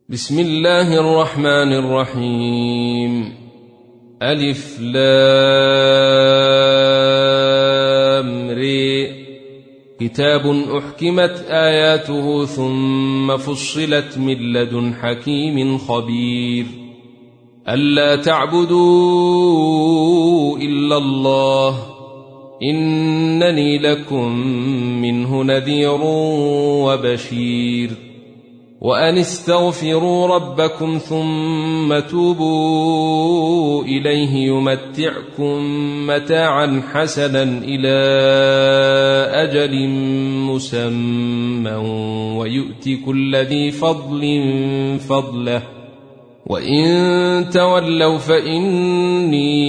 بسم الله الرحمن الرحيم. ألف لام ر. كتاب أحكمت آياته ثم فصلت من لدن حكيم خبير. ألا تعبدوا إلا الله إنني لكم منه نذير وبشير. وأن استغفروا ربكم ثم توبوا إليه يمتعكم متاعا حسنا إلى أجل مسمى ويؤت كل ذي فضل فضله وإن تولوا فإني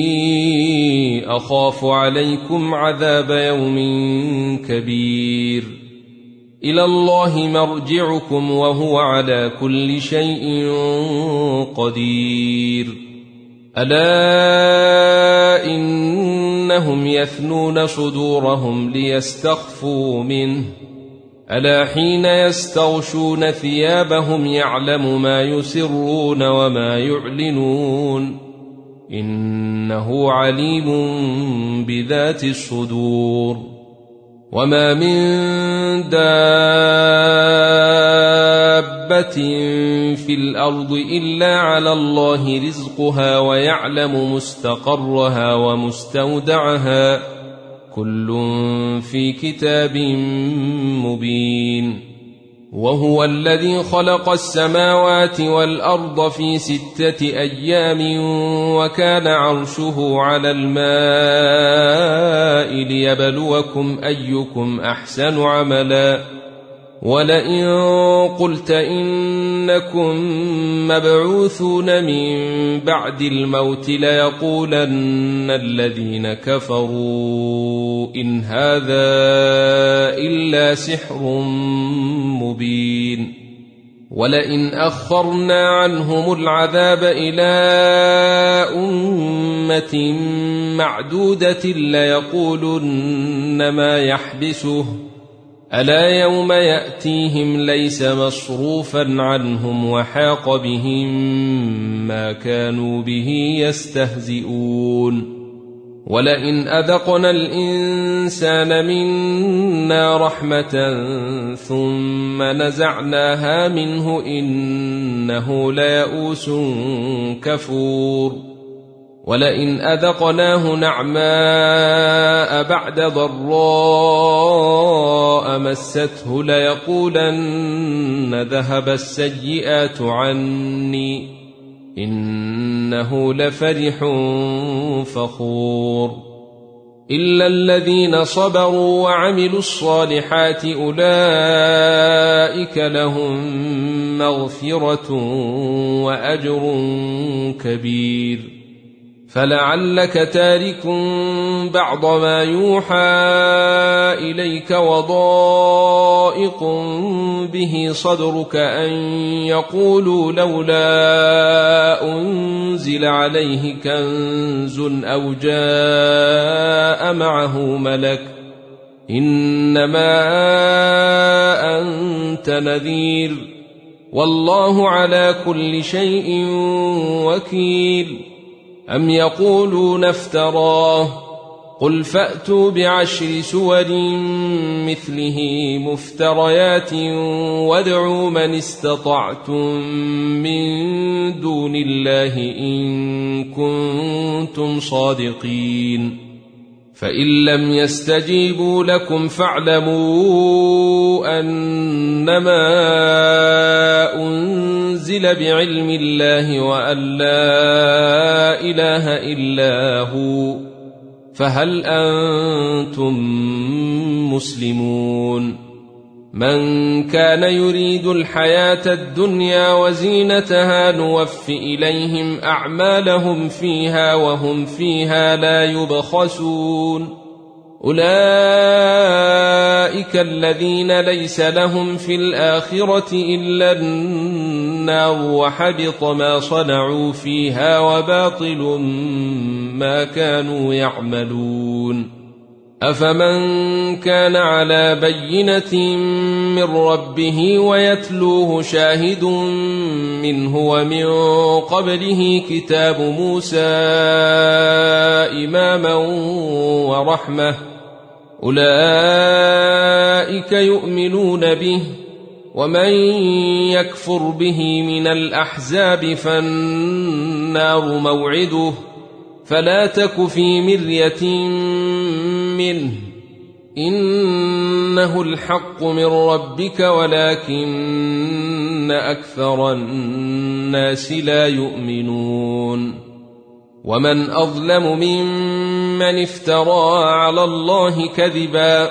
أخاف عليكم عذاب يوم كبير. إلى الله مرجعكم وهو على كل شيء قدير. ألا إنهم يثنون صدورهم ليستخفوا منه ألا حين يستغشون ثيابهم يعلم ما يسرون وما يعلنون إنه عليم بذات الصدور. وما من دابة في الأرض إلا على الله رزقها ويعلم مستقرها ومستودعها كل في كتاب مبين. وهو الذي خلق السماوات والأرض في 6 أيام وكان عرشه على الماء ليبلوكم أيكم أحسن عملا. ولئن قلت إنكم مبعوثون من بعد الموت ليقولن الذين كفروا إن هذا إلا سحر مبين. ولئن أخرنا عنهم العذاب إلى أمة معدودة ليقولن ما يحبسه ألا يوم يأتيهم ليس مصروفا عنهم وحاق بهم ما كانوا به يستهزئون. ولئن أذقنا الإنسان منا رحمة ثم نزعناها منه إنه ليئوس كفور. ولئن أذقناه نعماء بعد ضراء مسته ليقولن ذهب السيئات عني إنه لفرح فخور. إلا الذين صبروا وعملوا الصالحات أولئك لهم مغفرة وأجر كبير. فلعلك تارك بعض ما يوحى إليك وضائق به صدرك أن يقولوا لولا أنزل عليه كنز أو جاء معه ملك إنما أنت نذير والله على كل شيء وكيل. أم يقولون افتراه قل فأتوا ب10 سور مثله مفتريات وادعوا من استطعتم من دون الله إن كنتم صادقين. فإن لم يستجيبوا لكم فاعلموا أنما أنزل بعلم الله وأن لا إله إلا هو فهل أنتم مسلمون. من كان يريد الحياة الدنيا وزينتها نوف إليهم أعمالهم فيها وهم فيها لا يبخسون. أولئك الذين ليس لهم في الآخرة إلا النار وحبط ما صنعوا فيها وباطل ما كانوا يعملون. أفمن كان على بينة من ربه ويتلوه شاهد منه ومن قبله كتاب موسى إماما ورحمة أولئك يؤمنون به ومن يكفر به من الأحزاب فالنار موعده فلا تك في مرية منه إنه الحق من ربك ولكن أكثر الناس لا يؤمنون ومن أظلم ممن افترى على الله كذبا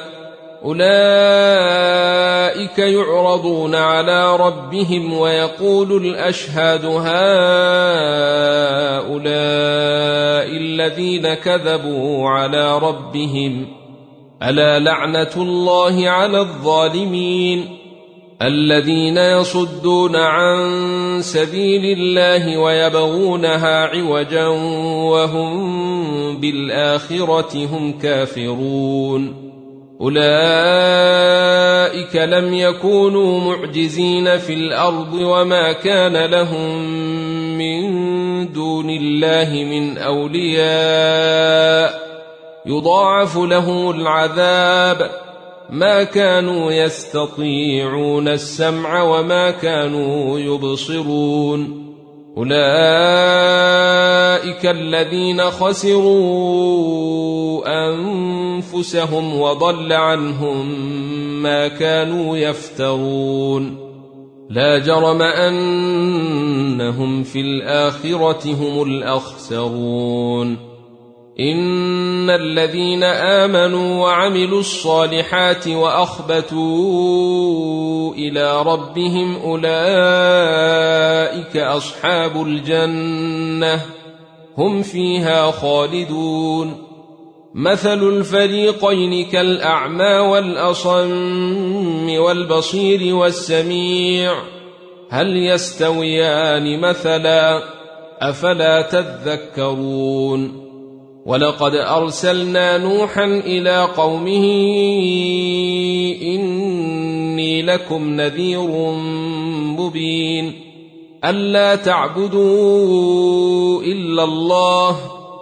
أولئك يعرضون على ربهم ويقول الأشهاد هؤلاء الذين كذبوا على ربهم ألا لعنة الله على الظالمين الذين يصدون عن سبيل الله ويبغونها عوجا وهم بالآخرة هم كافرون أولئك لم يكونوا معجزين في الأرض وما كان لهم من دون الله من أولياء يضاعف لهم العذاب ما كانوا يستطيعون السمع وما كانوا يبصرون أولئك الذين خسروا أنفسهم وضل عنهم ما كانوا يفترون لا جرم أنهم في الآخرة هم الأخسرون إن الذين آمنوا وعملوا الصالحات وأخبتوا إلى ربهم أولئك أصحاب الجنة هم فيها خالدون مثل الفريقين كالأعمى والأصم والبصير والسميع هل يستويان مثلا أفلا تذكرون ولقد أرسلنا نوحا إلى قومه إني لكم نذير مبين ألا تعبدوا إلا الله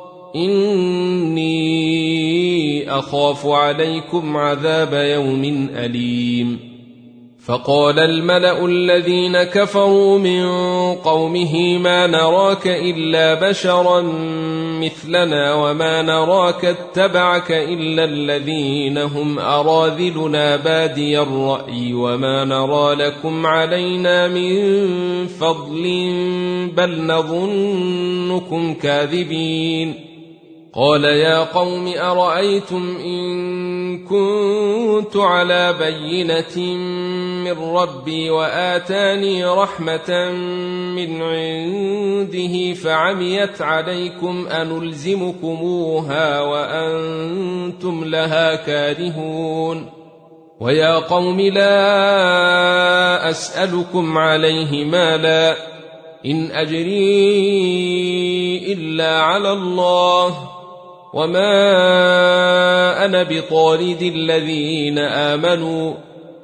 إني أخاف عليكم عذاب يوم أليم فقال الملأ الذين كفروا من قومه ما نراك إلا بشرا مثلنا وما نراك اتبعك إلا الذين هم أراذلنا بادي الرأي وما نرى لكم علينا من فضل بل نظنكم كاذبين قال يا قوم أرأيتم إن كنت على بينة من ربي وآتاني رحمة من عنده فعميت عليكم أنلزمكموها وأنتم لها كارهون ويا قوم لا أسألكم عليه مالا إن أجري إلا على الله وما أنا بطارد الذين آمنوا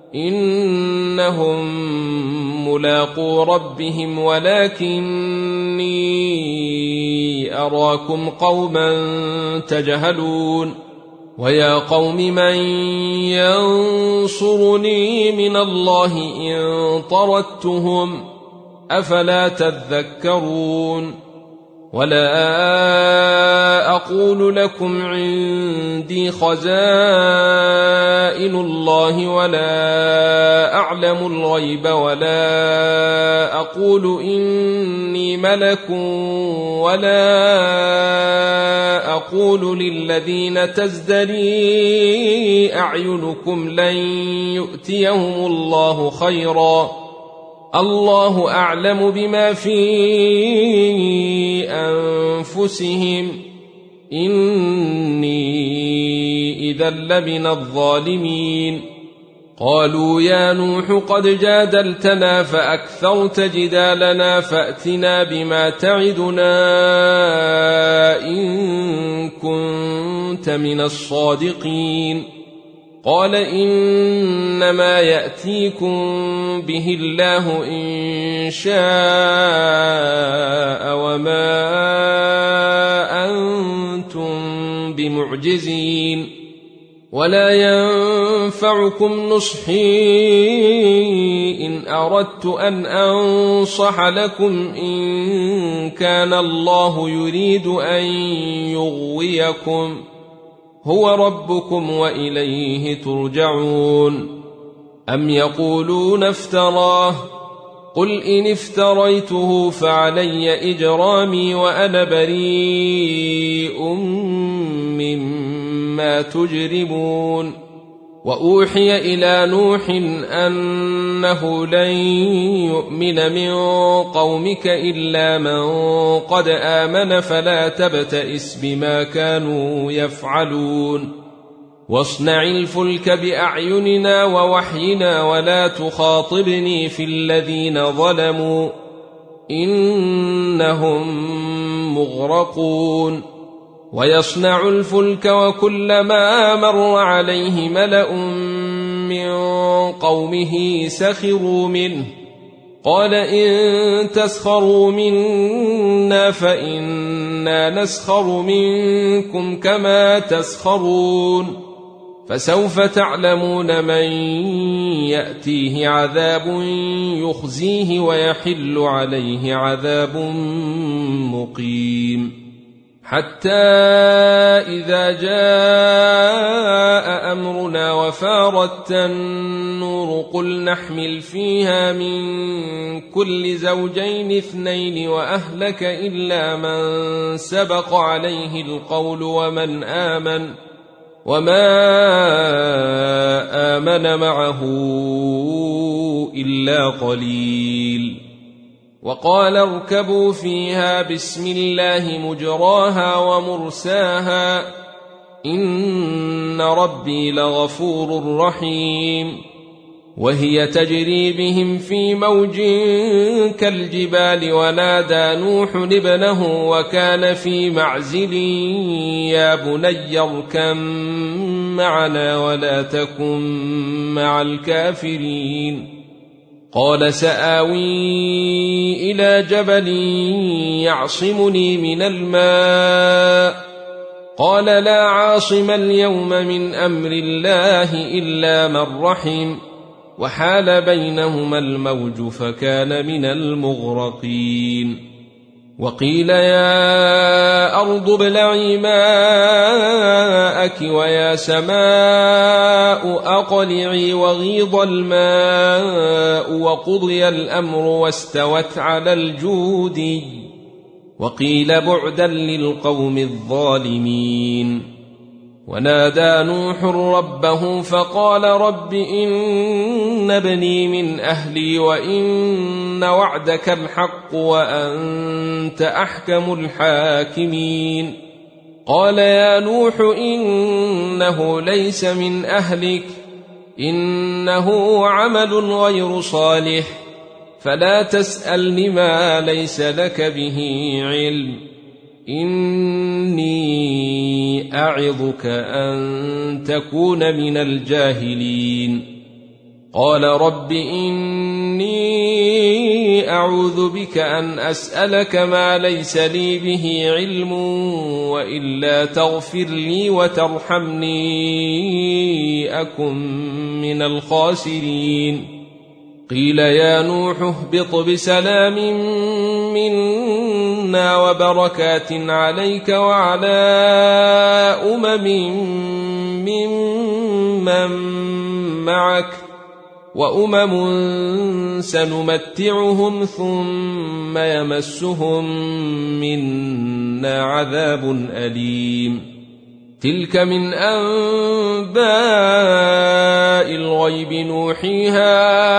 إنهم ملاقو ربهم ولكني أراكم قوما تجهلون ويا قوم من ينصرني من الله إن طردتهم أفلا تذكرون ولا أقول لكم عندي خزائن الله ولا أعلم الغيب ولا أقول إني ملك ولا أقول للذين تزدري أعينكم لن يؤتيهم الله خيرا الله أعلم بما في أنفسهم إني إذا لمن الظالمين قالوا يا نوح قد جادلتنا فأكثرت جدالنا فأتنا بما تعدنا إن كنت من الصادقين قال إنما يأتيكم به الله إن شاء وما أنتم بمعجزين ولا ينفعكم نصحي إن أردت أن أنصح لكم إن كان الله يريد أن يغويكم هو ربكم وإليه ترجعون أم يقولون افتراه قل إن افتريته فعلي إجرامي وأنا بريء مما تجرمون وأوحي إلى نوح أنه لن يؤمن من قومك إلا من قد آمن فلا تبتئس بما كانوا يفعلون واصنع الفلك بأعيننا ووحينا ولا تخاطبني في الذين ظلموا إنهم مغرقون ويصنع الفلك وكلما مر عليه ملأ من قومه سخروا منه قال إن تسخروا منا فإنا نسخر منكم كما تسخرون فسوف تعلمون من يأتيه عذاب يخزيه ويحل عليه عذاب مقيم حتى إذا جاء أمرنا وفارت النور قل نحمل فيها من كل زوجين اثنين وأهلك إلا من سبق عليه القول وما آمن معه إلا قليل وقال اركبوا فيها بسم الله مجراها ومرساها إن ربي لغفور رحيم وهي تجري بهم في موج كالجبال ونادى نوح ابنه وكان في معزل يا بني اركب معنا ولا تكن مع الكافرين قال سآوي إلى جبل يعصمني من الماء قال لا عاصم اليوم من أمر الله إلا من رحم وحال بينهما الموج فكان من المغرقين وقيل يا أرض ابلعي ماءك ويا سماء أقلعي وغيض الماء وقضي الأمر واستوت على الجودي وقيل بعدا للقوم الظالمين ونادى نوح ربه فقال رب إن ابني من أهلي وإن وعدك الحق وأنت أحكم الحاكمين قال يا نوح إنه ليس من أهلك إنه عمل غير صالح فلا تسألني ما ليس لك به علم إني أعظك أن تكون من الجاهلين قال رب إني أعوذ بك أن أسألك ما ليس لي به علم وإلا تغفر لي وترحمني أكن من الخاسرين قيل يا نوح اهبط بسلام منا وبركات عليك وعلى ممن معك وأمم سنمتعهم ثم يمسهم منا عذاب أليم تلك من أنباء الغيب نوحيها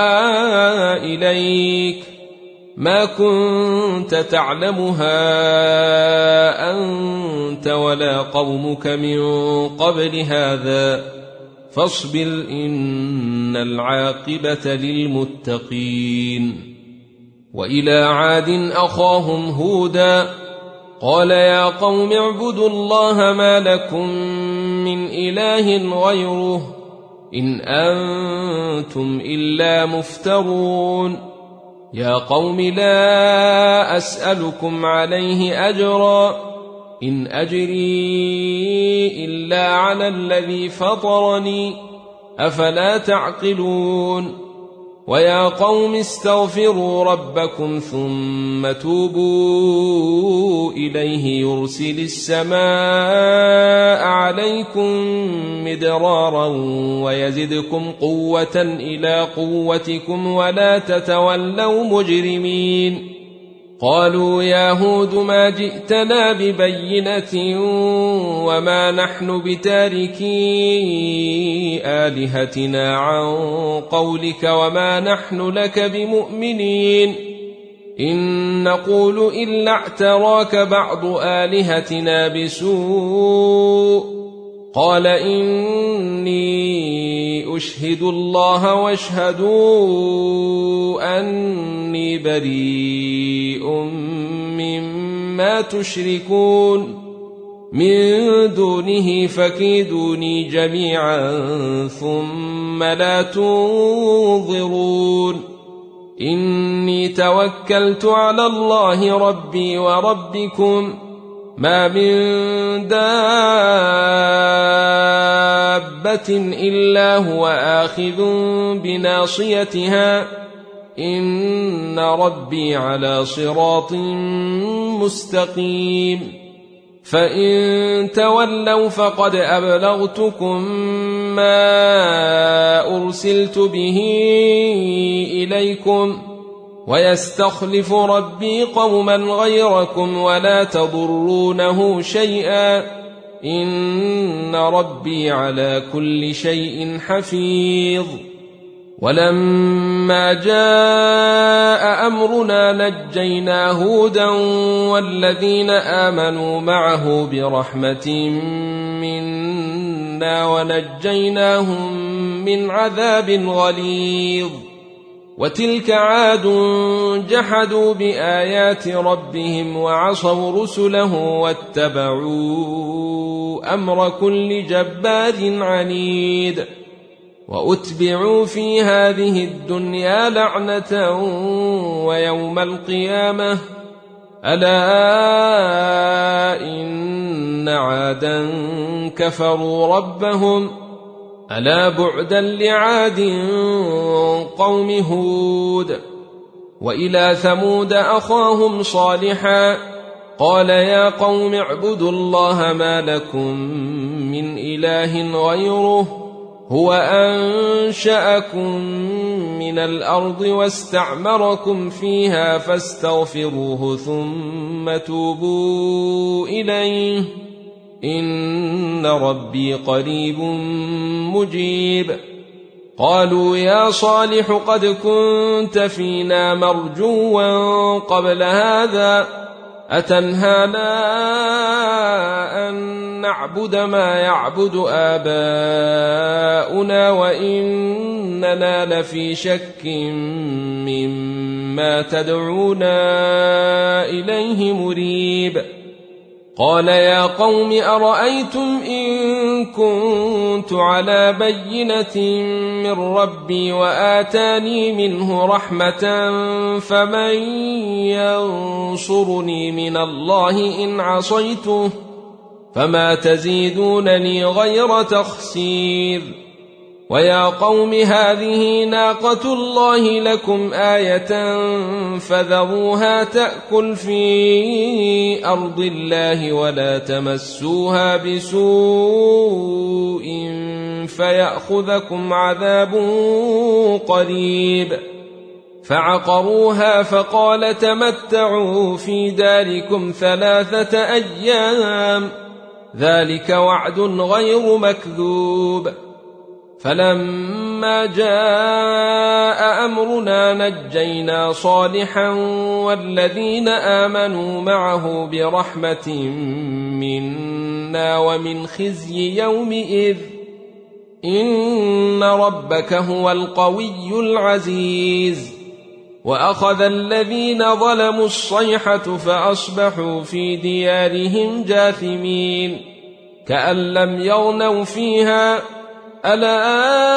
إليك ما كنت تعلمها أنت ولا قومك من قبل هذا فاصبر إن العاقبة للمتقين. وإلى عاد أخاهم هودا قال يا قوم اعبدوا الله ما لكم من إله غيره إن أنتم إلا مفترون. يا قوم لا أسألكم عليه أجرا إن أجري إلا على الذي فطرني أفلا تعقلون. ويا قوم استغفروا ربكم ثم توبوا إليه يرسل السماء عليكم مدرارا ويزدكم قوة إلى قوتكم ولا تتولوا مجرمين. قالوا يا هود ما جئتنا ببينة وما نحن بتاركي آلهتنا عن قولك وما نحن لك بمؤمنين إن نقول إلا اعتراك بعض آلهتنا بسوء. قال إني أشهد الله واشهدوا أني بريء مما تشركون من دونه فكيدوني جميعا ثم لا تنظرون. إني توكلت على الله ربي وربكم ما من دابة إلا هو آخذ بناصيتها إن ربي على صراط مستقيم. فإن تولوا فقد أبلغتكم ما أرسلت به إليكم ويستخلف ربي قوما غيركم ولا تضرونه شيئا إن ربي على كل شيء حفيظ. ولما جاء أمرنا نجينا هودا والذين آمنوا معه برحمة منا ونجيناهم من عذاب غليظ. وتلك عاد جحدوا بآيات ربهم وعصوا رسله واتبعوا أمر كل جبار عنيد. وأتبعوا في هذه الدنيا لعنة ويوم القيامة ألا إن عادا كفروا ربهم ألا بعدا لعاد قوم هود. وإلى ثمود أخاهم صالحا قال يا قوم اعبدوا الله ما لكم من إله غيره هو أنشأكم من الأرض واستعمركم فيها فاستغفروه ثم توبوا إليه إن ربي قريب مجيب. قالوا يا صالح قد كنت فينا مرجوا قبل هذا أتنهانا أن نعبد ما يعبد آباؤنا وإننا لفي شك مما تدعونا إليه مريب. قال يا قوم أرأيتم إن كنت على بينة من ربي وآتاني منه رحمة فمن ينصرني من الله إن عصيته فما تزيدونني غير تخسير. ويا قوم هذه ناقة الله لكم آية فذروها تأكل في أرض الله ولا تمسوها بسوء فيأخذكم عذاب قريب. فعقروها فقال تمتعوا في داركم 3 أيام ذلك وعد غير مكذوب. فلما جاء أمرنا نجينا صالحا والذين آمنوا معه برحمة منا ومن خزي يومئذ إن ربك هو القوي العزيز. وأخذ الذين ظلموا الصيحة فأصبحوا في ديارهم جاثمين كأن لم يغنوا فيها ألا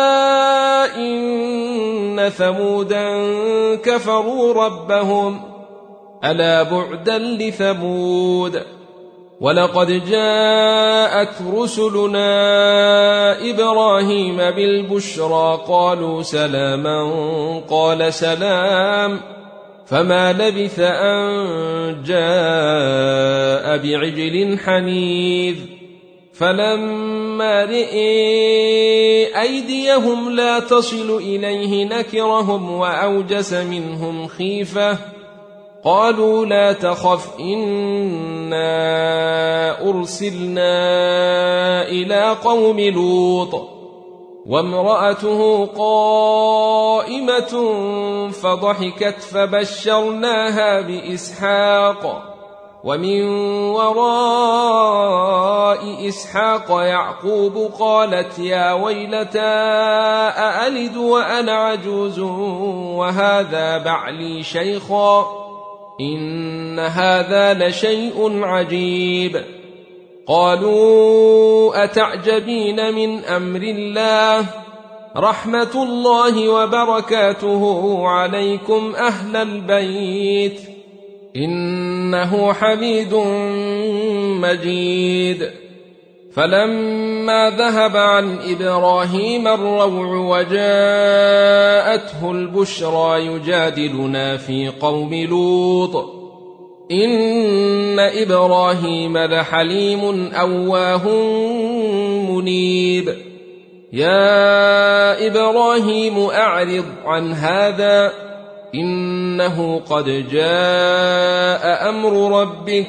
إن ثمودا كفروا ربهم ألا بعدا لثمود. ولقد جاءت رسلنا إبراهيم بالبشرى قالوا سلاما قال سلام فما لبث أن جاء بعجل حنيذ. فلما رئي أيديهم لا تصل إليه نكرهم وأوجس منهم خيفة قالوا لا تخف إنا أرسلنا إلى قوم لوط وامرأته قائمة فضحكت فبشرناها بإسحاق ومن وراء إسحاق يعقوب قالت يا ويلتى أألد وأنا عجوز وهذا بعلي شيخا إن هذا لشيء عجيب. قالوا أتعجبين من أمر الله رحمة الله وبركاته عليكم أهل البيت إنه حميد مجيد. فلما ذهب عن إبراهيم الروع وجاءته البشرى يجادلنا في قوم لوط إن إبراهيم لحليم أواه منيب. يا إبراهيم أعرض عن هذا إنه قد جاء أمر ربك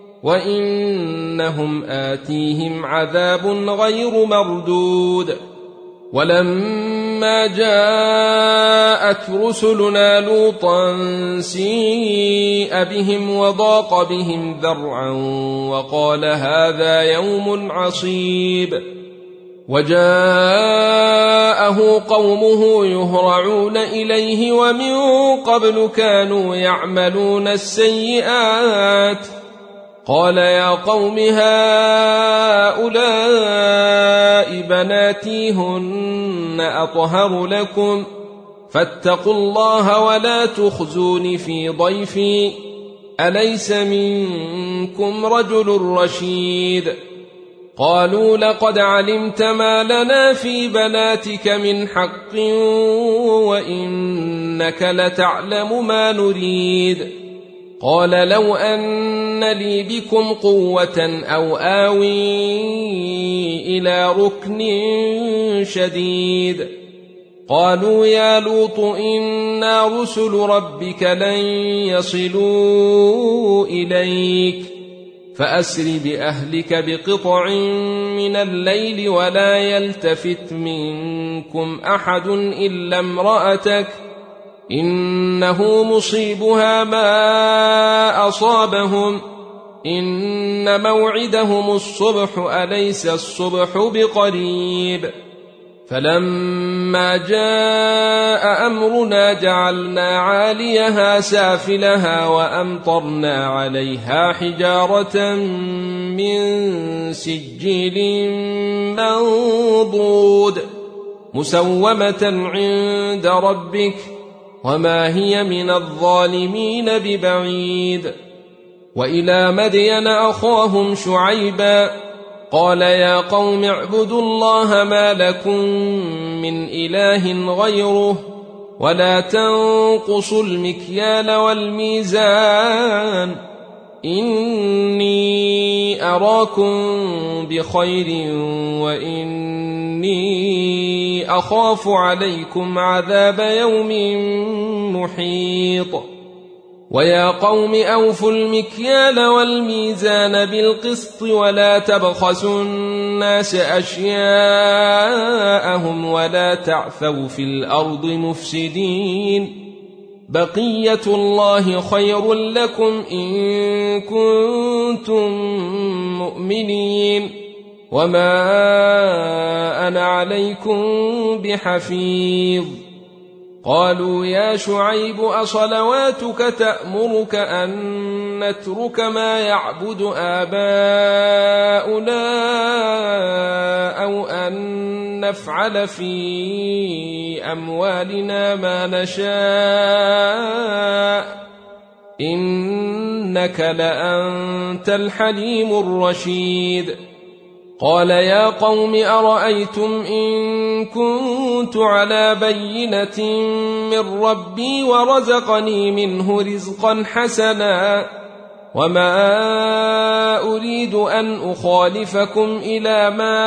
وإنهم آتيهم عذاب غير مردود. ولما جاءت رسلنا لوطا سيء بهم وضاق بهم ذرعا وقال هذا يوم عصيب. وجاءه قومه يهرعون إليه ومن قبل كانوا يعملون السيئات قال يا قوم هؤلاء بناتي هن أطهر لكم فاتقوا الله ولا تخزون في ضيفي أليس منكم رجل رشيد. قالوا لقد علمت ما لنا في بناتك من حق وإنك لتعلم ما نريد. قال لو أن لي بكم قوة أو آوي إلى ركن شديد. قالوا يا لوط إنا رسل ربك لن يصلوا إليك فأسر بأهلك بقطع من الليل ولا يلتفت منكم أحد إلا امرأتك إنه مصيبها ما أصابهم إن موعدهم الصبح أليس الصبح بقريب. فلما جاء أمرنا جعلنا عاليها سافلها وأمطرنا عليها حجارة من سجيل منضود مسومة عند ربك وما هي من الظالمين ببعيد. وإلى مدين أخاهم شعيبا قال يا قوم اعبدوا الله ما لكم من إله غيره ولا تنقصوا المكيال والميزان إني أراكم بخير وإني أخاف عليكم عذاب يوم محيط. ويا قوم أوفوا المكيال والميزان بالقسط ولا تبخسوا الناس أشياءهم ولا تعثوا في الأرض مفسدين بقية الله خير لكم إن كنتم مؤمنين وما أنا عليكم بحفيظ. قالوا يا شعيب أصلواتك تأمرك أن نترك ما يعبد آباؤنا أو أن نفعل في أموالنا ما نشاء إنك لأنت الحليم الرشيد. قال يا قوم أرأيتم إن كنت على بينة من ربي ورزقني منه رزقا حسنا وما أريد أن أخالفكم إلى ما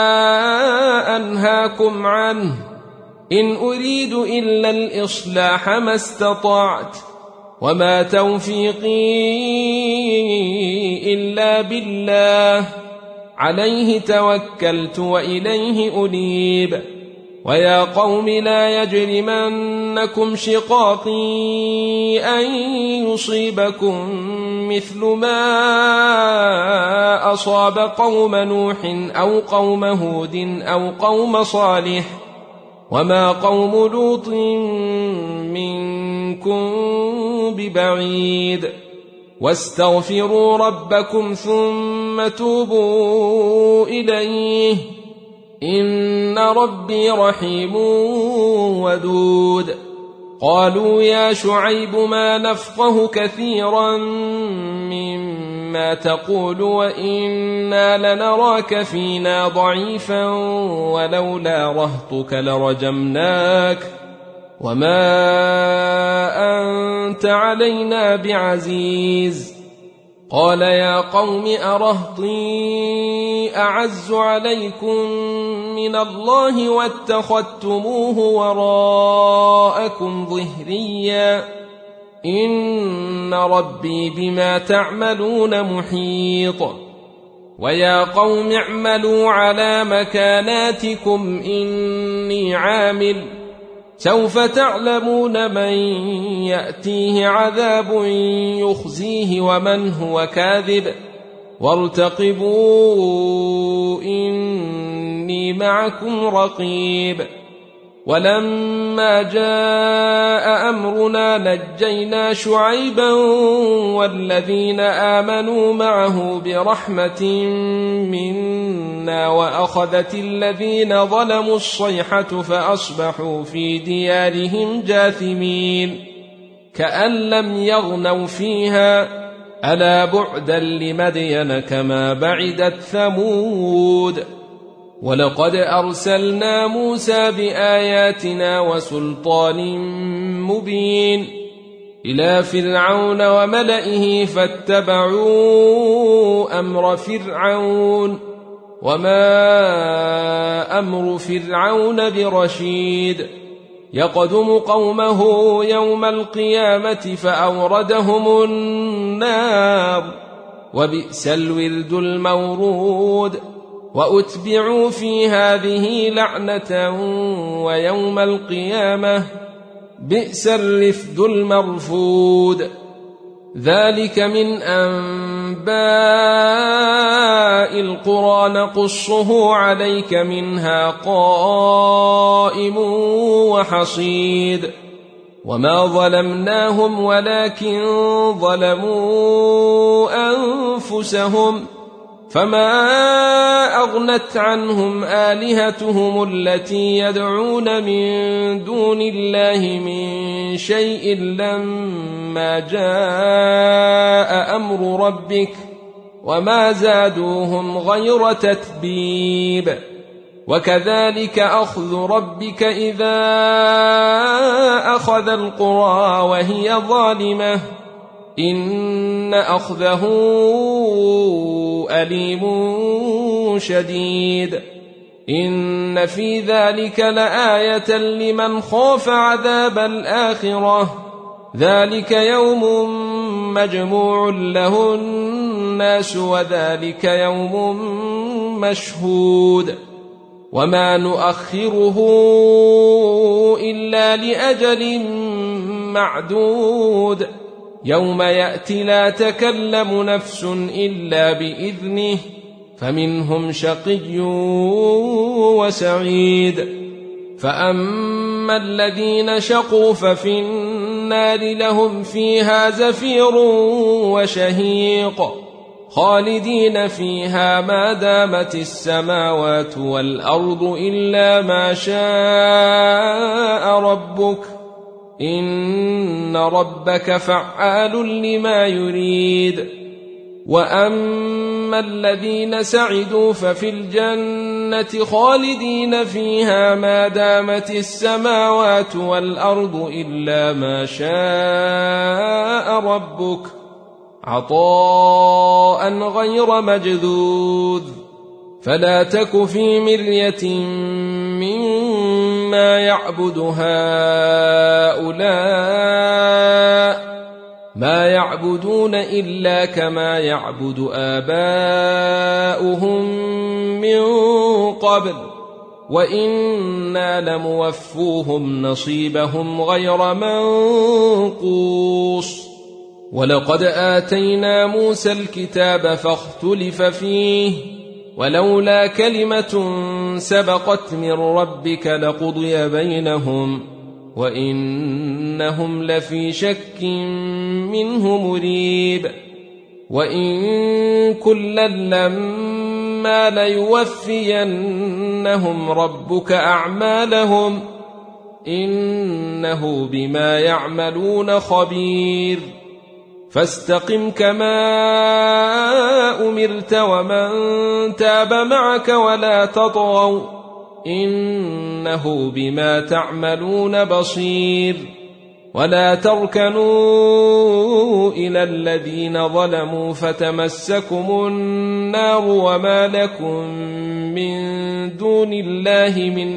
أنهاكم عنه إن أريد إلا الإصلاح ما استطعت وما توفيقي إلا بالله عليه توكلت وإليه أنيب. ويا قوم لا يجرمنكم شقاقي أن يصيبكم مثل ما أصاب قوم نوح أو قوم هود أو قوم صالح وما قوم لوط منكم ببعيد. واستغفروا ربكم ثم توبوا إليه إن ربي رحيم ودود. قالوا يا شعيب ما نفقه كثيرا مما تقول وإنا لنراك فينا ضعيفا ولولا رهطك لرجمناك وما أنت علينا بعزيز. قال يا قوم أرهطي أعز عليكم من الله واتخذتموه وراءكم ظهريا إن ربي بما تعملون محيط. ويا قوم اعملوا على مكاناتكم إني عامل سوف تعلمون من يأتيه عذاب يخزيه ومن هو كاذب وارتقبوا إني معكم رقيب. ولما جاء أمرنا نجينا شعيبا والذين آمنوا معه برحمة منا وأخذت الذين ظلموا الصيحة فأصبحوا في ديارهم جاثمين كأن لم يغنوا فيها ألا بعدا لمدين كما بعدت ثمود. ولقد أرسلنا موسى بآياتنا وسلطان مبين إلى فرعون وملئه فاتبعوا أمر فرعون وما أمر فرعون برشيد. يقدم قومه يوم القيامة فأوردهم النار وبئس الورد المورود. وأتبعوا في هذه لعنة ويوم القيامة بئس الرفد المرفود. ذلك من أنباء القرى نقصه عليك منها قائم وحصيد. وما ظلمناهم ولكن ظلموا أنفسهم فما أغنت عنهم آلهتهم التي يدعون من دون الله من شيء لما جاء أمر ربك وما زادوهم غير تتبيب. وكذلك أخذ ربك إذا أخذ القرى وهي ظالمة إن أخذه أليم شديد. إن في ذلك لآية لمن خاف عذاب الآخرة ذلك يوم مجموع له الناس وذلك يوم مشهود. وما نؤخره إلا لأجل معدود يوم يأتي لا تكلم نفس إلا بإذنه فمنهم شقي وسعيد. فأما الذين شقوا ففي النار لهم فيها زفير وشهيق خالدين فيها ما دامت السماوات والأرض إلا ما شاء ربك إن ربك فعال لما يريد. وأما الذين سعدوا ففي الجنة خالدين فيها ما دامت السماوات والأرض إلا ما شاء ربك عطاء غير مجذوذ. فلا تك في مرية مما يعبد هؤلاء ما يعبدون إلا كما يعبد آباؤهم من قبل وإنا لموفوهم نصيبهم غير منقوص. ولقد آتينا موسى الكتاب فاختلف فيه ولولا كلمة سبقت من ربك لقضي بينهم وإنهم لفي شك منه مريب. وإن كلا لما ليوفينهم ربك أعمالهم إنه بما يعملون خبير. فاستقم كما أمرت ومن تاب معك ولا تطغوا إنه بما تعملون بصير. ولا تركنوا إلى الذين ظلموا فتمسكم النار وما لكم من دون الله من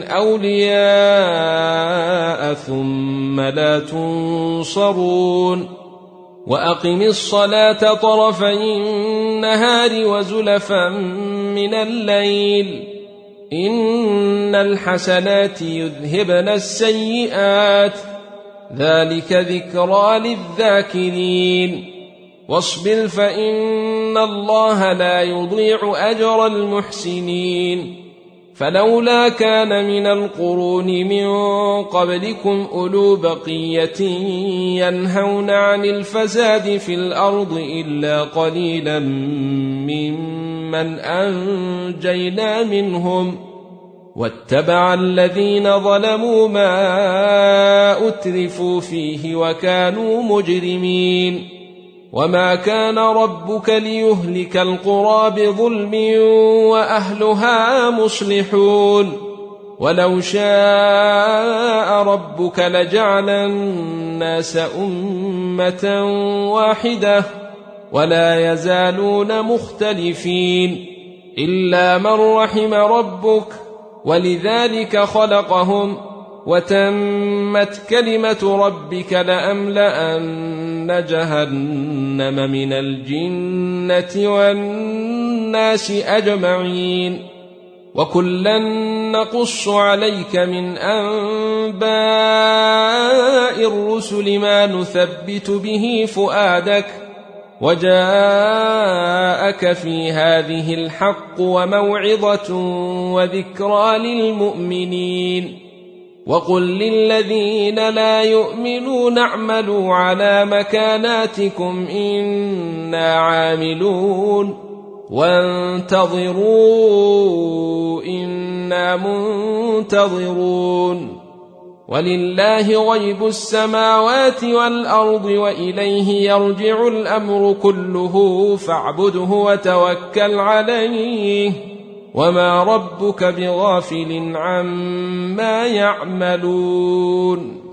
أولياء ثم لا تنصرون. وأقم الصلاة طرفي النهار وزلفا من الليل إن الحسنات يذهبن السيئات ذلك ذكرى للذاكرين. واصبر فإن الله لا يضيع أجر المحسنين. فلولا كان من القرون من قبلكم أولو بقية ينهون عن الفساد في الأرض إلا قليلا ممن أنجينا منهم واتبع الذين ظلموا ما أترفوا فيه وكانوا مجرمين. وما كان ربك ليهلك القرى بظلم وأهلها مصلحون. ولو شاء ربك لجعل الناس أمة واحدة ولا يزالون مختلفين إلا من رحم ربك ولذلك خلقهم وتمت كلمة ربك لأملأن جهنم من الجنة والناس أجمعين. وكلا نقص عليك من أنباء الرسل ما نثبت به فؤادك وجاءك في هذه الحق وموعظة وذكرى للمؤمنين. وقل للذين لا يؤمنون اعملوا على مكاناتكم إنا عاملون وانتظروا إنا منتظرون. ولله غيب السماوات والأرض وإليه يرجع الأمر كله فاعبده وتوكل عليه وما ربك بغافل عما يعملون.